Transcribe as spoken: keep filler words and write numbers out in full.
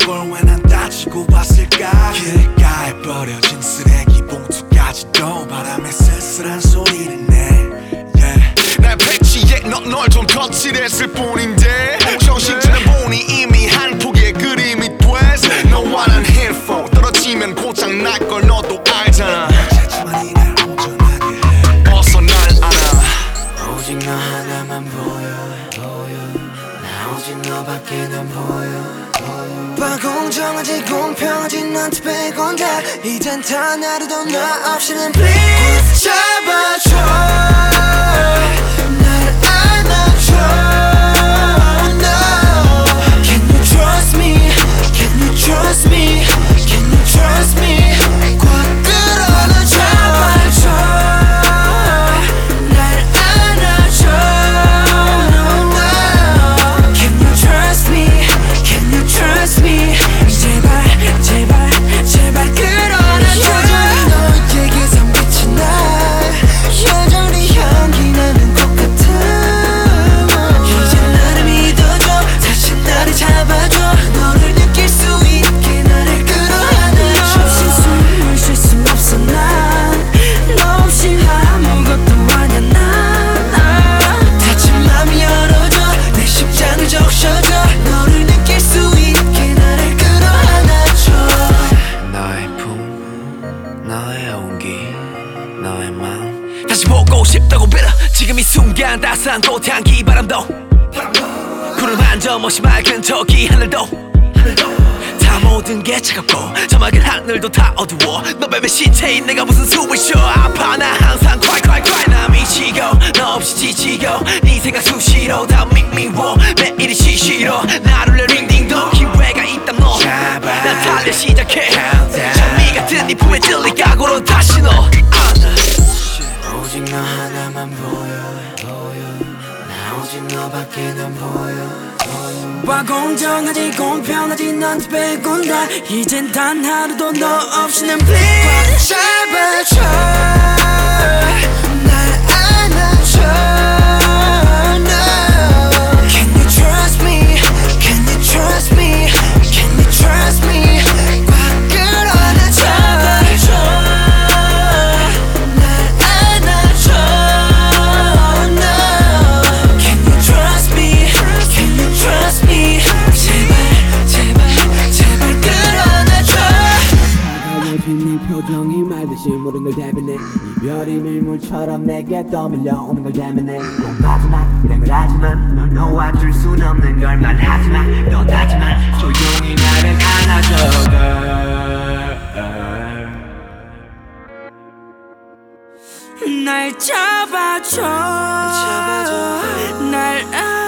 걸 왜 난 따지고 봤을까. 길가에 버려진 쓰레기 봉투까지도 바람에 쓸쓸한 소리를 내. yeah. 날 패치해 널 좀 거칠했을 뿐인데 정신차려 보니 이미 한 폭의 그림이 됐어. 너와 난 힐포 떨어지면 고장 날 걸 너도 알잖아. 자지만이 날 온전하게 해. 어서 날 알아. 오직 너 하나만 보여, 보여. 나 오직 너밖에 난 보여. 봐 공정하지 공평하지 너한테 빼곤 다 이젠 단 하루도 나 없이는 please 잡아줘. 날 안아줘. No. Can you trust me? Can you trust me? Can you trust me? 꽉 끌어안아 잡아줘. 날 안아줘. No, no. Can you trust me? Can you trust me? 제발 제발 제발 끌어안아줘. 여전히 너에게서 빛이 나. 여전히 향기 나는 것 같아. 이제 나를 믿어줘. 다시 나를 잡아줘. 너를 느낄 수 있게 나를 끌어안아줘. 너 없이 숨을 쉴 수 없어 난. 너 없이 아무것도 아냐 난. 다친 맘 열어줘. 내 심장을 적셔줘. 너를 느낄 수 있게 나를 끌어안아줘. 너의 품, 너의 온기, 너의 마음 다시 보고 싶다고 빌어. 지금 이 순간 따스한 꽃향기 바람도 구름 한 점 없이 맑은 저기 하늘도 다 모든 게 차갑고 저 맑은 하늘도 다 어두워. 너 맘의 시체인 내가 무슨 숨을 쉬어. 아파 나 항상 cry cry cry. 나 미치고 너 없이 지치고 네 생각 수시로 다 미미워. 매일이 시시로 나를 내 링딩도 기회가 있다 너. 난 달려 시작해. 장미 같은 네 품에 들릴 각오로 다시 너. 오직 너 하나만 보여, 보여. 나 오직 너밖에 난 보여. 와 공정하지 공평하지 너한테 빼곤 다 이젠 단 하루도 너 없이는 please 잡아줘. 날 안아줘. No. Can you trust me? Can you trust me? Can you trust me? 꽉 끌어안아 잡아줘. 날 안아줘. No. Can you trust me? Can you trust me? 제발 제발 제발 끌어안아줘. 차가워진 네 표정이 말듯이 모든 걸 대변해. 이별이 밀물처럼 내게 떠밀려오는 걸 대면해. 넌 마지막 이런 걸 하지만 널 놓아줄 순 없는 걸 말하지만 넌 하지만 조용히 나를 안아줘 girl. 날 잡아줘. 날 안아줘.